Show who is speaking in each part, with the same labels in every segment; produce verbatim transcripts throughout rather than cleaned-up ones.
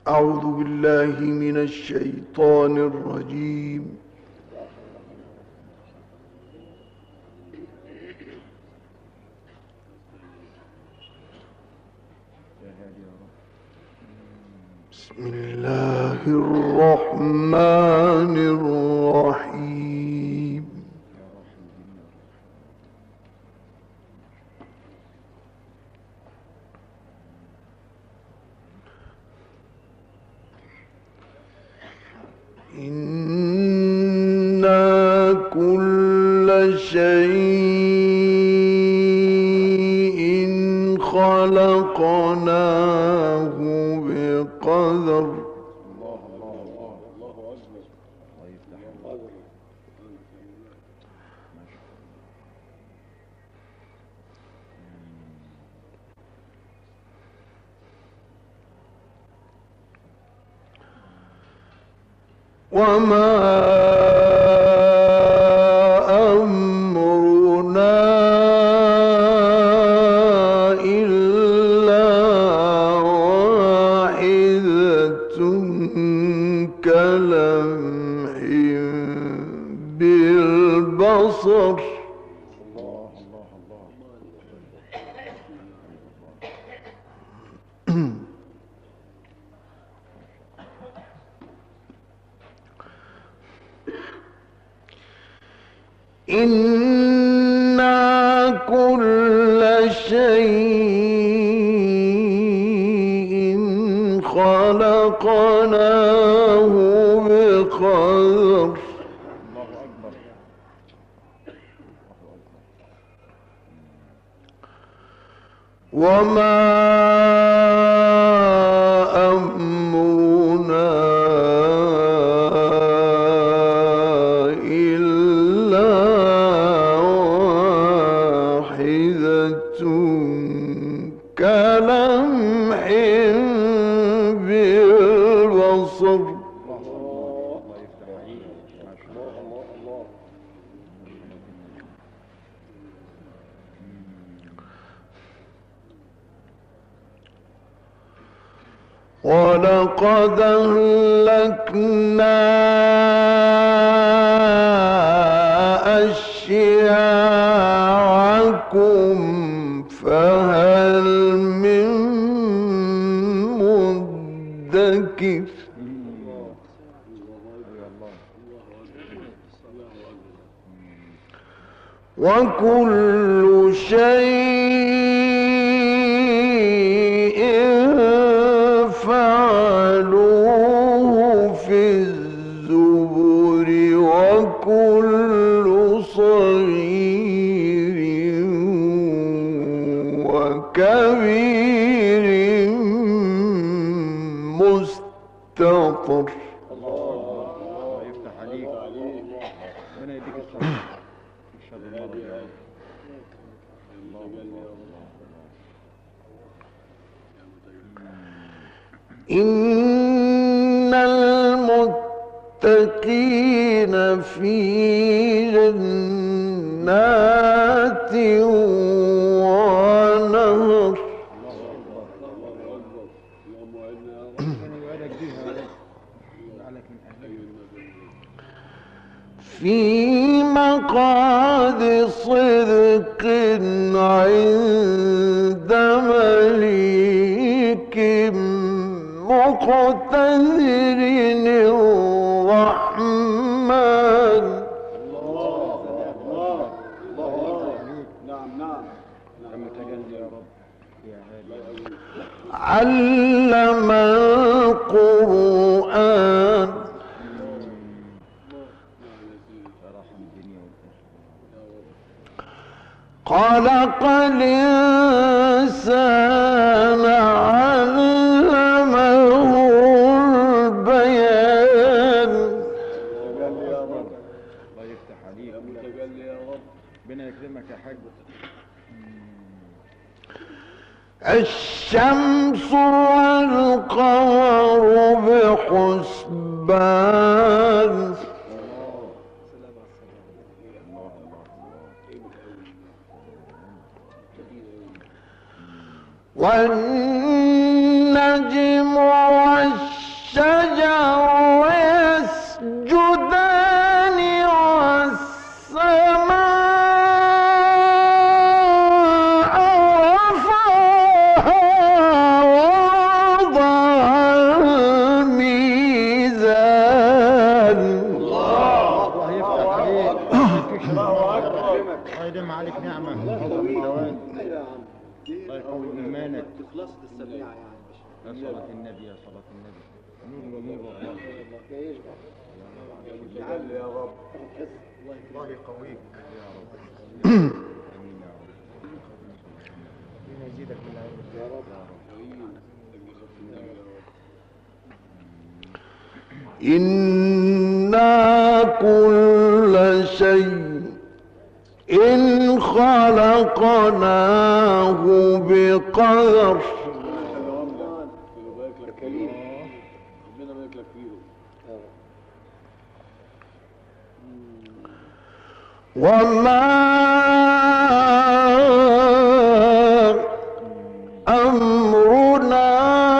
Speaker 1: أعوذ بالله من الشيطان الرجيم. بسم الله الرحمن الرحيم. إنا كل شيء خلقناه بقدر. وما أمرنا إلا واحدة كلمح بالبصر. إنا كل شيء خلقناه بقدر. وما أمرنا إلا واحدة كلمح بالبصر. ولقد أهلكنا أشياعكم فهل من مدكر. وكل شيء فعلوه في الزبر وكل صغير وكبير مستطر.
Speaker 2: الله يفتح عليك. ربنا يديك الصحة.
Speaker 1: إن المتقين في جنات ونهر. في مقعد صدق عند مليك مقتدر الرحمن. علم القرآن خلق الإنسان علمه البيان.
Speaker 2: الله يفتح عليك. ربنا يكرمك يا حاج.
Speaker 1: الشمس والقمر بحسبان. والنجم والشمس
Speaker 3: يا صلاة النبي يا صلاة النبي نور ونور الله
Speaker 2: تجلي يا رب.
Speaker 3: الله يقويك يا رب امين يا رب ربنا يزيدك من العلم يا رب
Speaker 1: إنا كل شيء إن خلقناه بقدر. وما أمرنا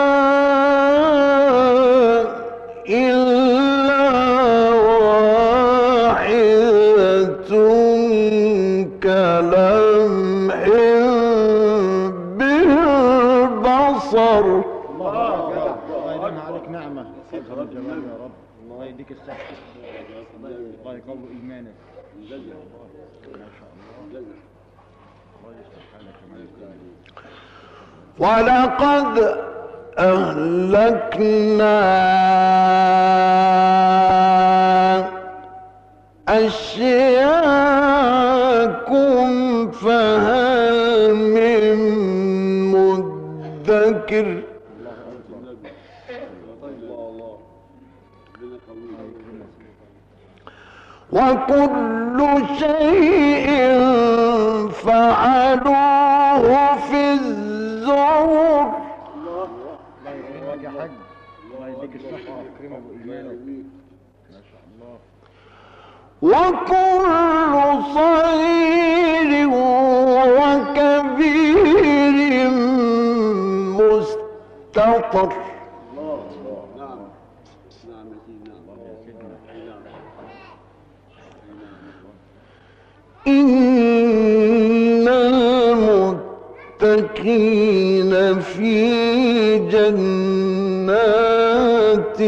Speaker 1: إلا واحدة كلمح بالبصر.
Speaker 3: الله يديم عليك نعمة يا جمال يا رب. الله يديك الصحة الله يقوي إيمانك ما شاء الله الله يصلح حالك
Speaker 1: ولقد أهلكنا أشياءكم فهل من مدكر. وكل شيء فعلوه في الزبر.
Speaker 3: الله يكرمك يا حاج الله يديك الصحة ويكرمك وإيمانك ما شاء الله.
Speaker 1: وكل صغير وكبير مستطر. إن المتقين في جنات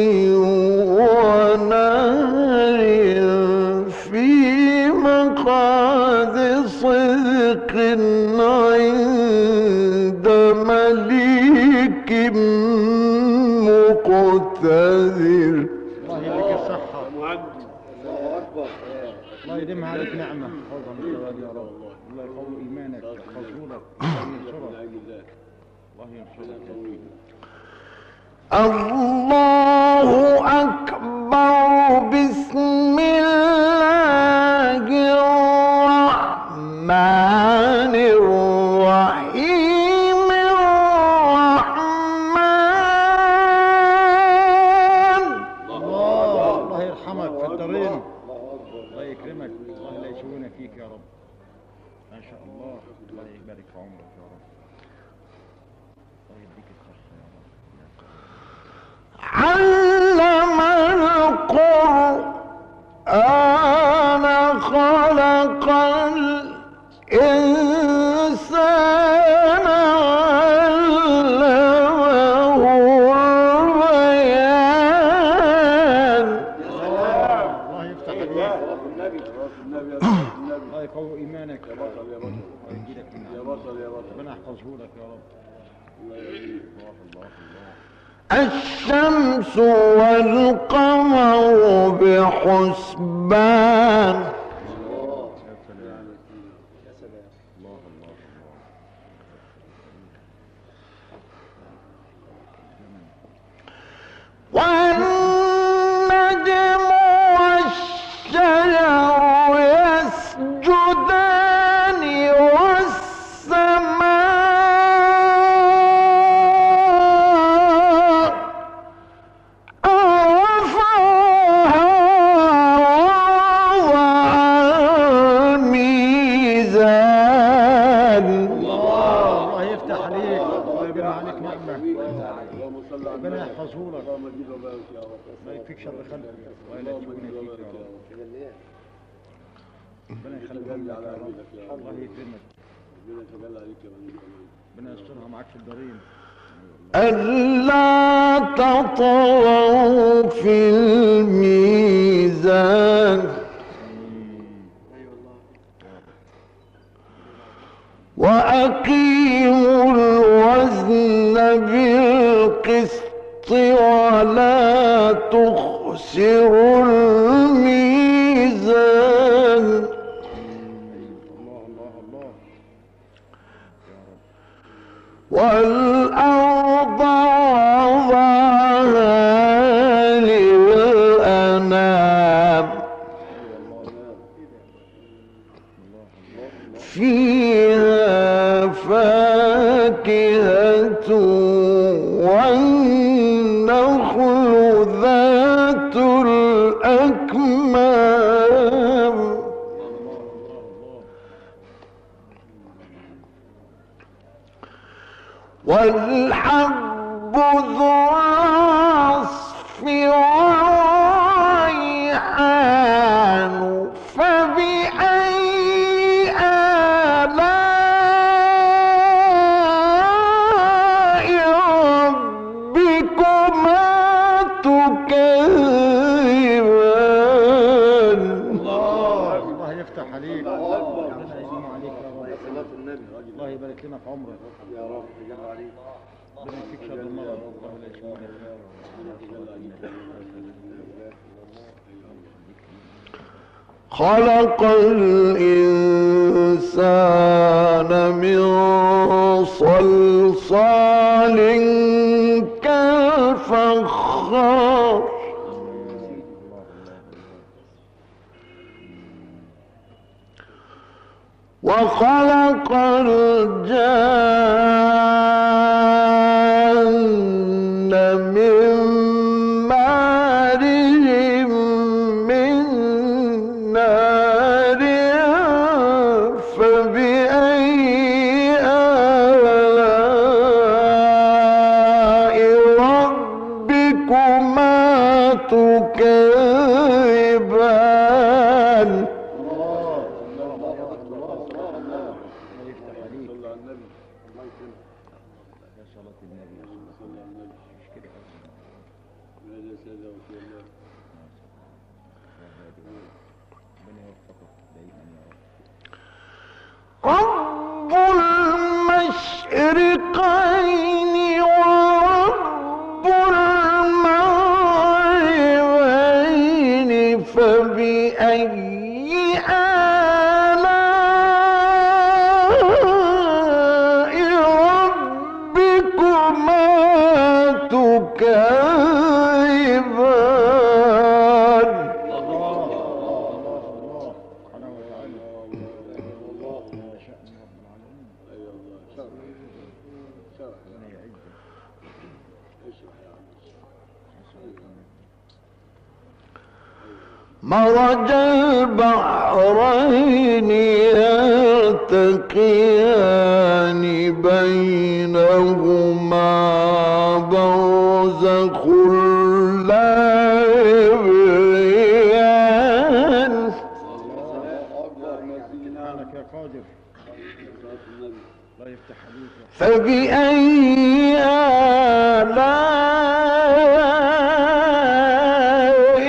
Speaker 1: ونهر في مقعد صدق عند مليك مقتدر.
Speaker 3: الله يديك الصحة الله يديمها عليك نعمة حوضها من الجواد يا رب. الله يقوي إيمانك يحفظهولك الله ينصرك الله ينصرك.
Speaker 1: الله أكبر. بسم الله الرحمن الرحيم. الرحمن
Speaker 3: الله الله يرحمك في الدارين الله يكرمك الله لا يسوينا فيك يا رب ما شاء الله. الله يبارك في عمرك يا رب الله يديك الصحة يا رب.
Speaker 1: علم القرآن خلق الإنسان علمه البيان.
Speaker 3: الله يفتح عليك الله يقوي إيمانك يا بطل يا بطل الله يجيلك من يا بطل يا بطل ربنا يحفظهولك يا رب. الله الله الله
Speaker 1: الشمس والقمر بحسبان.
Speaker 3: يا سلام يا سلام الله الله
Speaker 1: والنجم والشجر يسجدان والسماء رفعها ووضع الميزان.
Speaker 3: الله يفتح عليك الله يبارك عليك نعمة ربنا يحفظهولك ما يكفيك شر خلقك الله لا يسوينا فيك يا رب. ربنا يخليك يا رب الله يكرمك ربنا يسترها معاك في الدارين.
Speaker 1: ألا تطغوا في الميزان وأقيموا الوزن بالقسط ولا تخسروا الميزان والأرض وضعها للأنام فيها فاكهة والنخل ذات الأكمام والحب ذو العصف والريحان فبأي آلاء ربكما تكذبان
Speaker 3: الله الله يفتح عليك ربنا يديم عليك يا رب الله يبارك لنا في عمرك
Speaker 2: يا رب يجمع عليك
Speaker 3: ربنا يكفيك شر المرض الله لا يشفيك
Speaker 1: خلق الإنسان من صلصال كالفخار وخلق الجان من مارج من نار فبأي آلاء ربكما تكذبان رب المشرقين ورب المغربين فبأي آلاء ربكما تكذبان مرج البحرين يلتقيان بينهما برزخ لا يبغيان
Speaker 3: سبحانك يا قادر الله يفتح عليك
Speaker 1: فبأي آلاء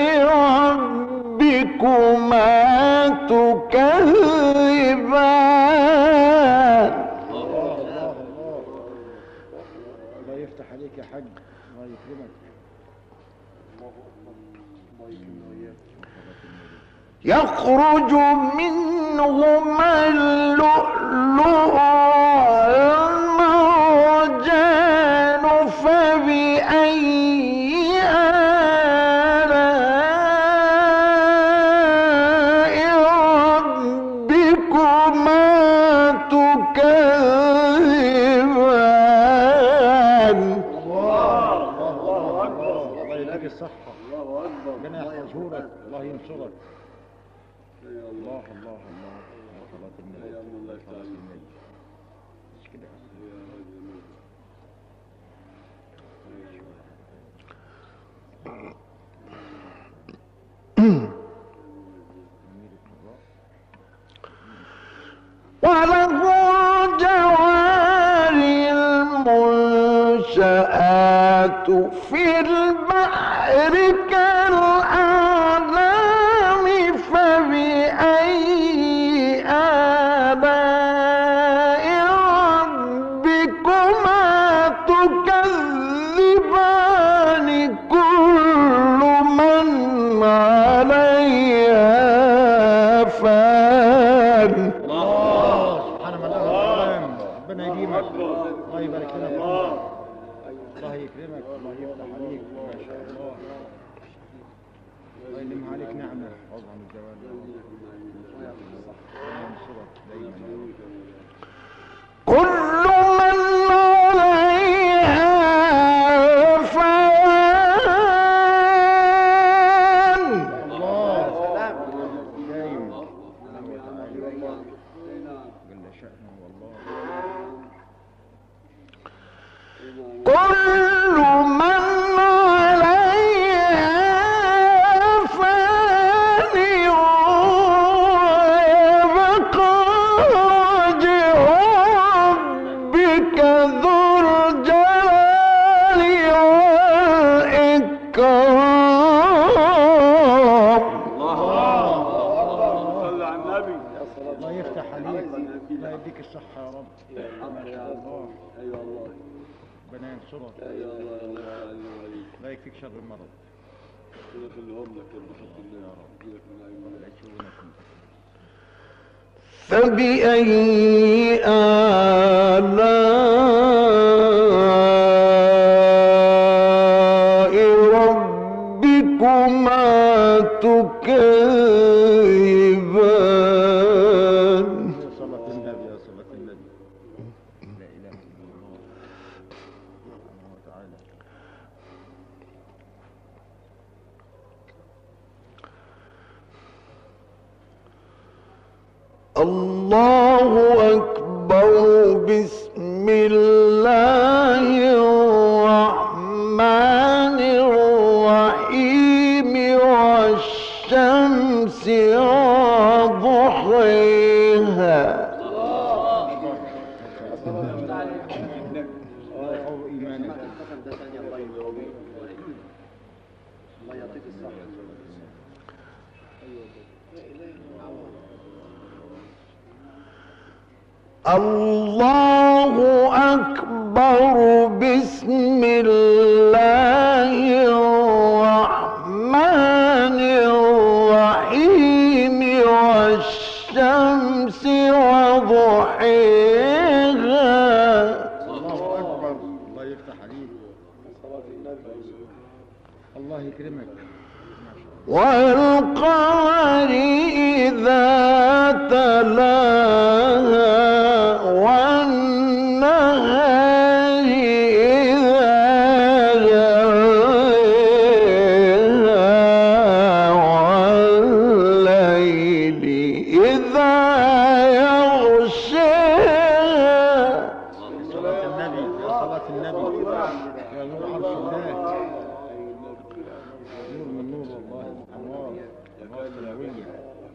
Speaker 1: ربكما تكذبان
Speaker 3: الله يفتح عليك يا حاج الله يكرمك
Speaker 1: يخرج منهما اللؤلؤ والمرجان فبأي آلاء ربكما تكذبان
Speaker 3: الله يديك الصحة ربنا يحفظهولك الله ينصرك الله الله الله صلاة النبي صلاة النبي مش كده
Speaker 1: وله الجواري المنشآت في البحر كالأعلام فبأي آلاء ربكما تكذبان
Speaker 3: يديك الصحة يا رب.
Speaker 2: الحمد يا الله. ايوه الله.
Speaker 3: ربنا ينصرك.
Speaker 2: ايوه الله الله عليك.
Speaker 3: لا يكفيك شر المرض.
Speaker 2: ربنا يخليهم لك بحب الله يا رب. يجيلك من العيون.
Speaker 3: لا يشوفونك انت.
Speaker 1: فبأي آلاء ربكما تكذبان.
Speaker 3: يا صلاة النبي يا صلاة النبي. لا إله إلا الله سبحانه وتعالى.
Speaker 1: الله أكبر. بسم الله الرحمن الرحيم. والشمس وضحيها. الله أكبر. بسم الله الرحمن الرحيم. والشمس وضحيها.
Speaker 3: الله أكبر. الله يفتح عليك. الله يكرمك.
Speaker 1: والقمر إذا تلاها. والنهار إذا جلاها. والليل إذا يغشاها.
Speaker 3: صلاة النبي يا صلاة النبي يا نور حرف الله. نور من نور والله. أنوار أنوار سماوية.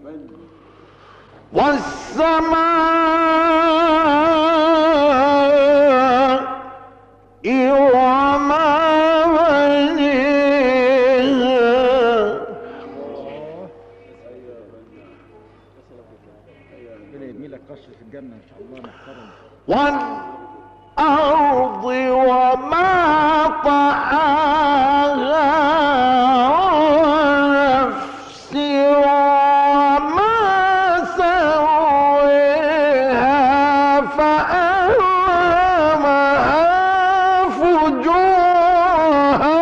Speaker 1: والسماء وما بنيها.
Speaker 3: ربنا يبني لك قصر في الجنة إن شاء الله محترم.
Speaker 1: والأرض وما طحاها. ونفس وما سويها. فألهمها فجورها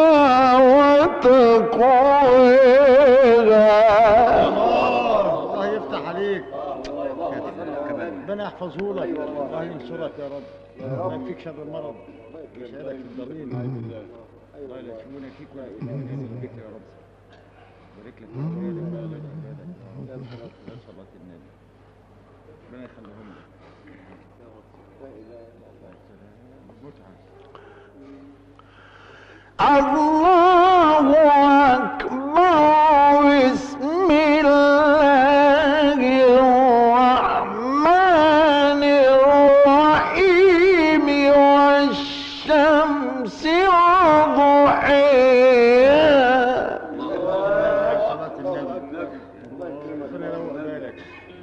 Speaker 1: وتقواها.
Speaker 3: الله يفتح عليك. ربنا يحفظه لك. الله ينصرك يا رب. ما يكفيك شر المرض. يسعدك في الضرين. الله لا يشوفون فيك ويؤمنون بك يا رب. بارك لك في اولادك واولاد اولادك. يا صلاة النبي. ربنا يخليهم لك. متعة.
Speaker 1: الله أكبر. بسم الله الرحمن الرحيم. والشمس وضحيها.
Speaker 3: صلاة النبي. ربنا يروق بالك.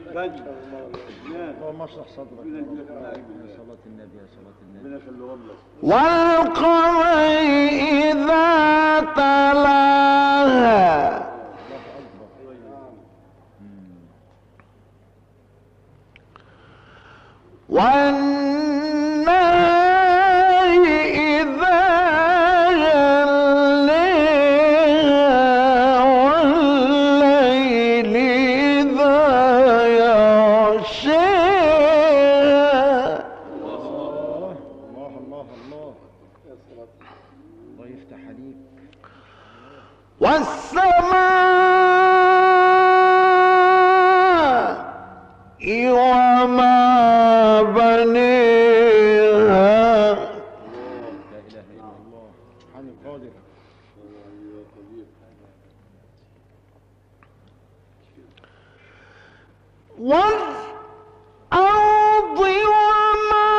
Speaker 3: اللهم اشرح صدرك. يا صلاة النبي يا صلاة النبي.
Speaker 2: ربنا يخليهم لك.
Speaker 1: والقمر إذا تلاها.
Speaker 3: الله أكبر.
Speaker 1: والنهار إذا جلاها. والليل إذا يغشاها.
Speaker 3: الله الله الله الله. الله يفتح عليك.
Speaker 1: والسماء وما بنيها.
Speaker 3: لا إله إلا الله سبحان القادر.
Speaker 1: والأرض وما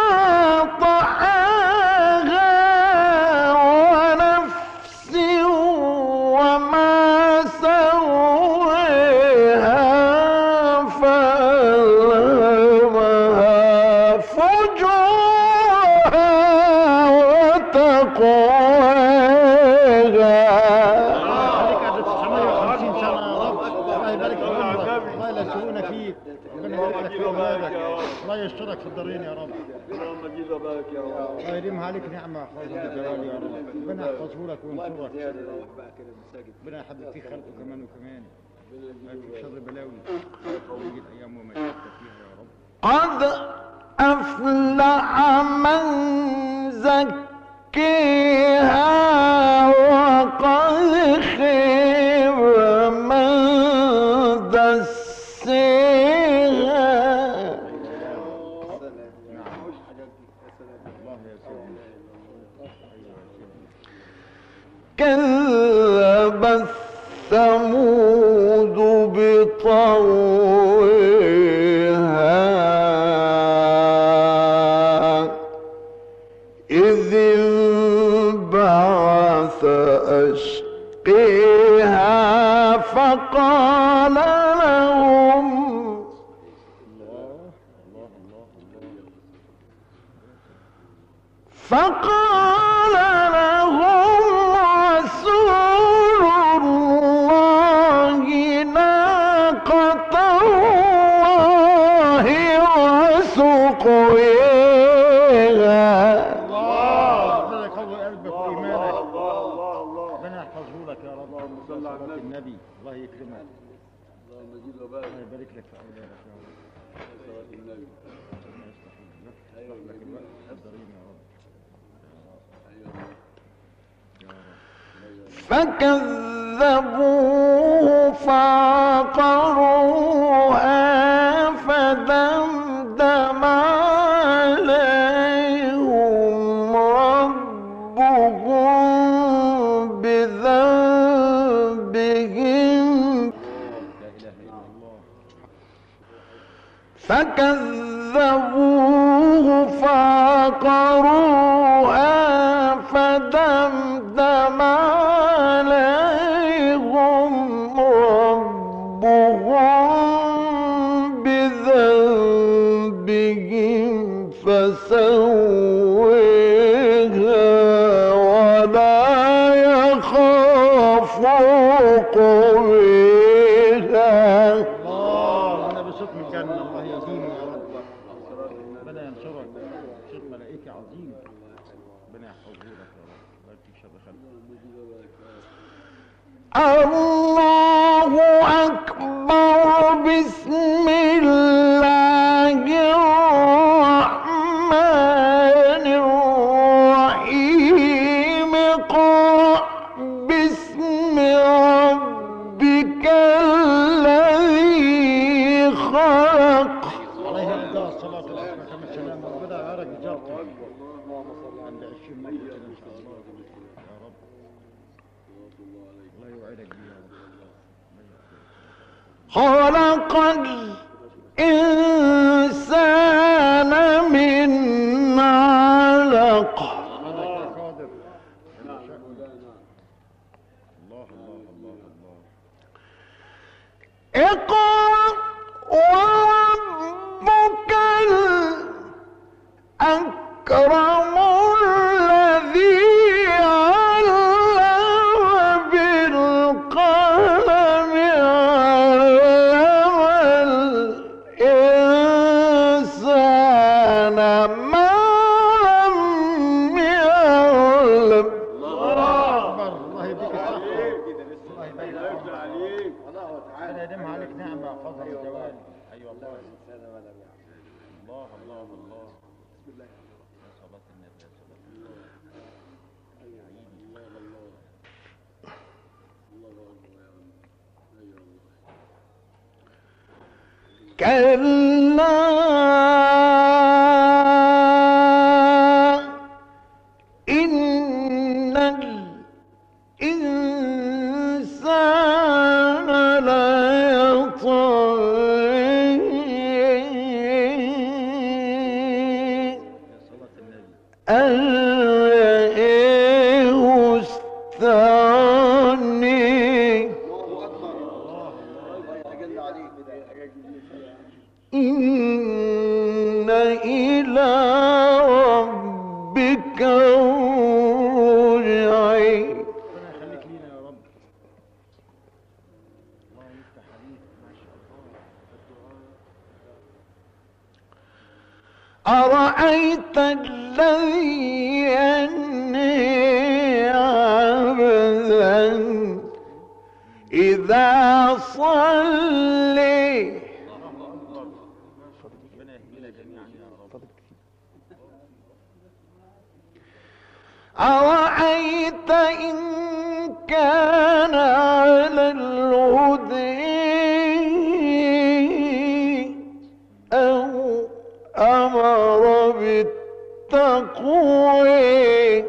Speaker 1: طحاها. ونفس وما سويها. فألهمها
Speaker 3: يسترك في الدارين يا رب.
Speaker 2: اللهم جيب وبارك يا رب.
Speaker 3: الله يديمها عليك نعمة ويحفظها بالجلال يا رب. ربنا يحفظه لك وينصرك. ربنا يحبب فيك خلقه كمان وكمان. ما في شر بلاوي. ويجي الأيام وما شئت فيها يا رب.
Speaker 1: قد أفلح من زكيها وقد خيب من دسيها. كذبت ثمود بطغواها إذ انبعث أشقيها فقال لهم فقال لهم رسول الله ناقة الله وسقياها.
Speaker 3: ربنا يقوي قلبك وإيمانك. ربنا يحفظه لك يا رب.
Speaker 2: اللهم صل على النبي.
Speaker 3: النبي الله يكرمك.
Speaker 2: اللهم جيب وبارك.
Speaker 3: الله يبارك لك في أولادك يا رب.
Speaker 2: صلاة النبي.
Speaker 3: ربنا يستحيل لك. لك الوقت الدارين يا رب.
Speaker 1: فكذبوه فعقروها فدمدم عليهم ربهم بذنبهم فكذبوه فعقروها فدمدم عليهم ربهم بذنبهم فسويها ولا يخاف عقباها.
Speaker 3: الله أنا بصوت من الجنة. الله يديمه يا رب. ربنا ينصرك. صوت ملائكة عظيم. ربنا يحفظه لك يا رب. بارك فيك شر خلقك.
Speaker 1: الله أكبر. بسم الله الرحمن الرحيم. اقرأ باسم ربك الذي خلق.
Speaker 3: عليه أفضل الصلاة والسلام كما السلام. ربنا يبارك بجارتك. عند عشرين ميت كده إن شاء الله يا رب. الله يوعدك بيه يا رب.
Speaker 1: خلق الإنسان من علق.
Speaker 3: أنت قادر. الله الله الله الله.
Speaker 1: اقرأ وربك الأكرم الذي علم بالقلم علم الإنسان ما لم يعلم.
Speaker 3: أكبر. الله يديك الصحة. الله يبارك
Speaker 2: يفتح عليك.
Speaker 3: ربنا يديمها عليك نعمة ويحفظها بالجوال. أيوة الله. الله الله الله. بسم الله. يا صلاة النبي يا صلاة النبي.
Speaker 1: كلا إن الإنسان ليطغى أن رآه استغنى إن إلى ربك رجعي.
Speaker 3: ربنا يخليك لينا يا رب. الله يفتح عليك ما شاء الله.
Speaker 1: أرأيت الذي ينهي عبدا إذا صلي أرأيت إن كان على الهدى أو أمر بالتقوى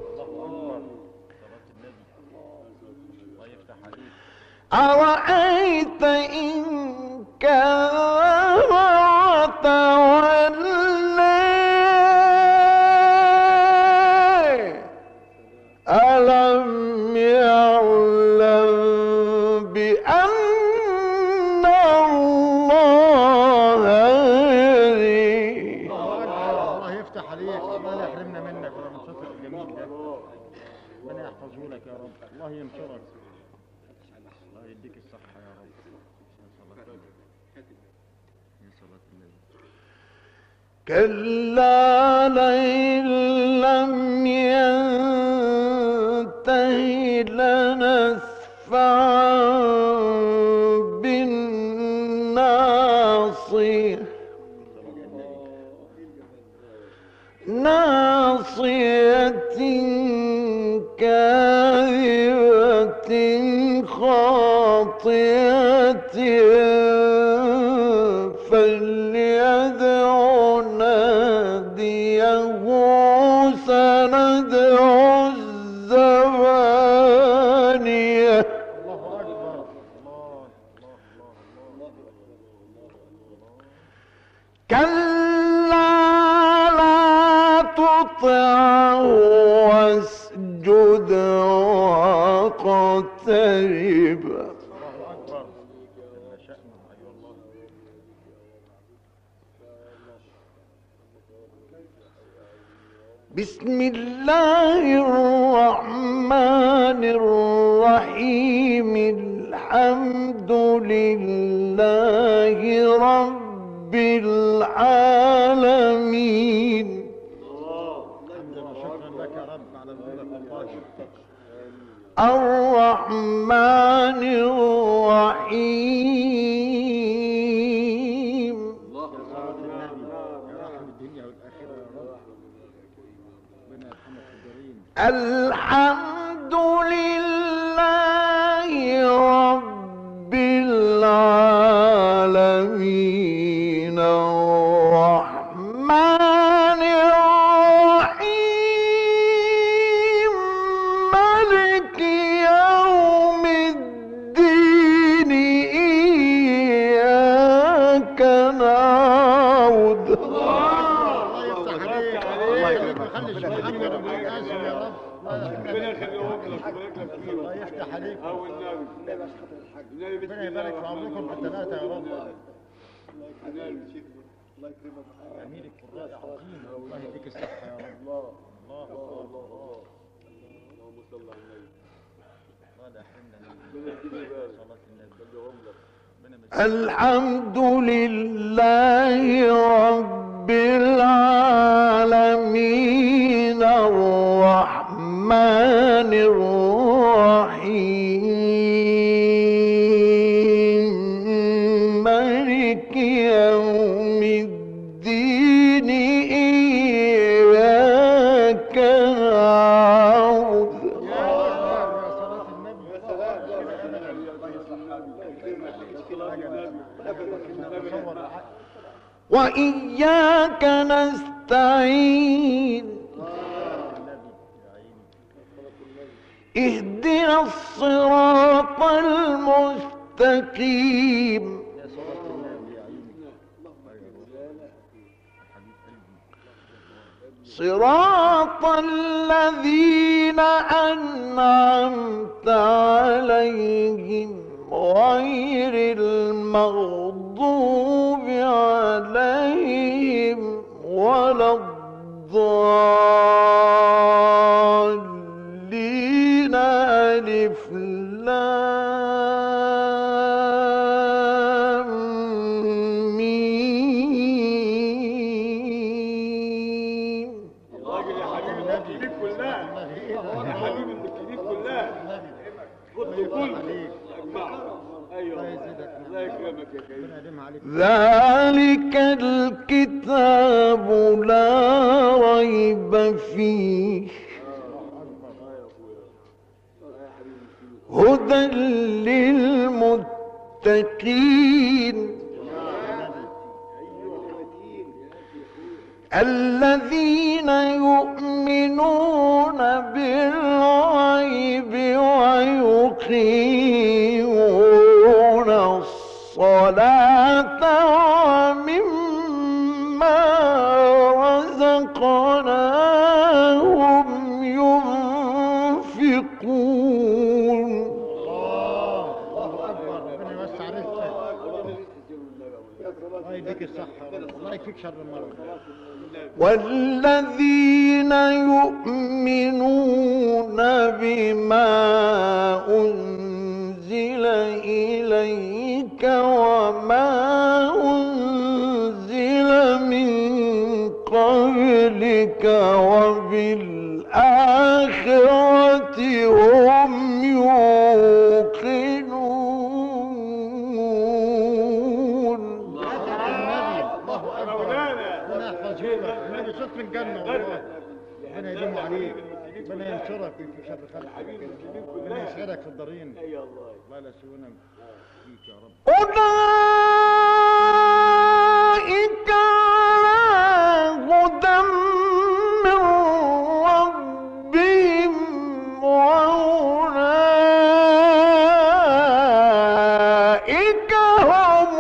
Speaker 1: أرأيت إن كذب وتولى ألم يعلم بأن الله يرى.
Speaker 3: الله يفتح عليك، الله لا يحرمنا منك ولا من صوتك الجميل ده. ربنا يحفظه لك يا رب، الله ينصرك، الله يديك الصحة يا رب.
Speaker 1: كلا لئن لم ينته لنسفعا بالناصية ناصية كاذبة خاطئة فليدع ناديه سندع الزبانية.
Speaker 3: الله أكبر. الله الله
Speaker 1: كلا لا تطعه واسجد واقترب. بسم الله الرحمن الرحيم الحمد لله رب العالمين.
Speaker 3: شكرا لك يا رب على وجودك والله.
Speaker 1: الرحمن الرحيم
Speaker 3: يا رحم الدنيا والآخرة يا رب. ربنا يرحمك الكريم.
Speaker 1: الحمد لله رب العالمين الرحمن الرحيم مالك يوم الدين إياك نعبد.
Speaker 3: الله يفتح عليك، الله يخليك، ما يخليش محمد ابو القاسم يا رب.
Speaker 2: ربنا يخليهم لك ويبارك لك فيهم.
Speaker 3: الله يفتح عليك،
Speaker 2: او النبي
Speaker 3: ربنا يبارك في عمركم بالثلاثة يا رب. أمير القراء عظيم، الله يديك الصحة يا رب. الله الله الله
Speaker 2: اللهم صل على النبي.
Speaker 3: الله لا يحرمنا من صلاة النبي.
Speaker 1: الحمد لله رب العالمين الرحمن الرحيم مالك يوم الدين إياك نعبد. وإياك نستعين اهدنا الصراط المستقيم صراط الذين أنعمت عليهم غير المغضوب عليهم ولا الضالين. ألف لام ميم.
Speaker 2: ايوه الله يكرمك يا كريم.
Speaker 1: ذلك الكتاب لا ريب فيه هدى للمتقين الذين يؤمنون بالغيب ويقيمون الصلاة ومما رزقناهم ينفقون.
Speaker 3: الله اكبر. ربنا يوسع رزقك. الله يديك الصحة. الله يكفيك شر المرض.
Speaker 1: والذين يؤمنون بما أنزل إليك وما أنزل من قبلك وبالآخرة هم يوقنون.
Speaker 3: النبي صوت من الجنة والله. ربنا يديم عليك. ربنا ينصرك في شر خلقك. ربنا يسعدك في الضرين. الله لا يسوينا فيك يا رب.
Speaker 1: أولئك على هدى من ربهم وأولئك هم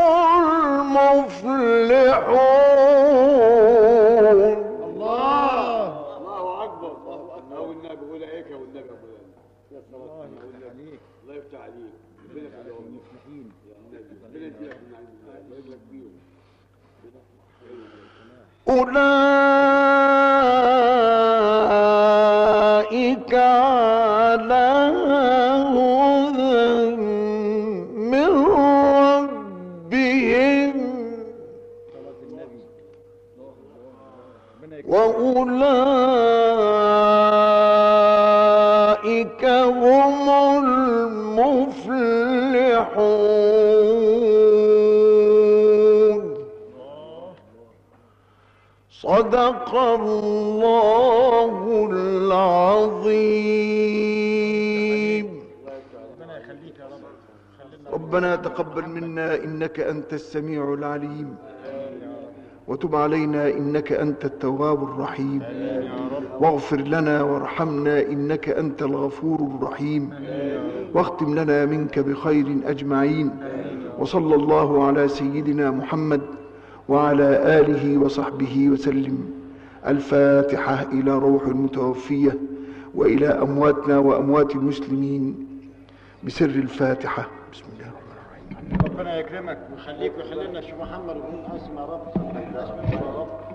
Speaker 1: المفلحون.
Speaker 3: الله
Speaker 2: الله اكبر. او النبي اولئك والنبي
Speaker 3: الله يفتح عليك.
Speaker 2: الله يفتح عليك. ربنا يخليهم
Speaker 3: المفلحين.
Speaker 2: ربنا يديك من عند الله ويبارك فيهم.
Speaker 1: أولئك على هدى من ربهم وأولئك هم المفلحون. صدق الله العظيم.
Speaker 3: ربنا يخليك يا رب.
Speaker 1: ربنا تقبل منا إنك أنت السميع العليم وتب علينا إنك أنت التواب الرحيم واغفر لنا وارحمنا إنك أنت الغفور الرحيم واختم لنا منك بخير أجمعين. وصلى الله على سيدنا محمد وعلى آله وصحبه وسلم. الفاتحة إلى روح المتوفية وإلى أمواتنا وأموات المسلمين بسر الفاتحة. بسم الله الرحمن الرحيم.
Speaker 3: ربنا يكرمك ويخليك ويخلي لنا الشيخ محمد بن قاسم يا رب. يا رب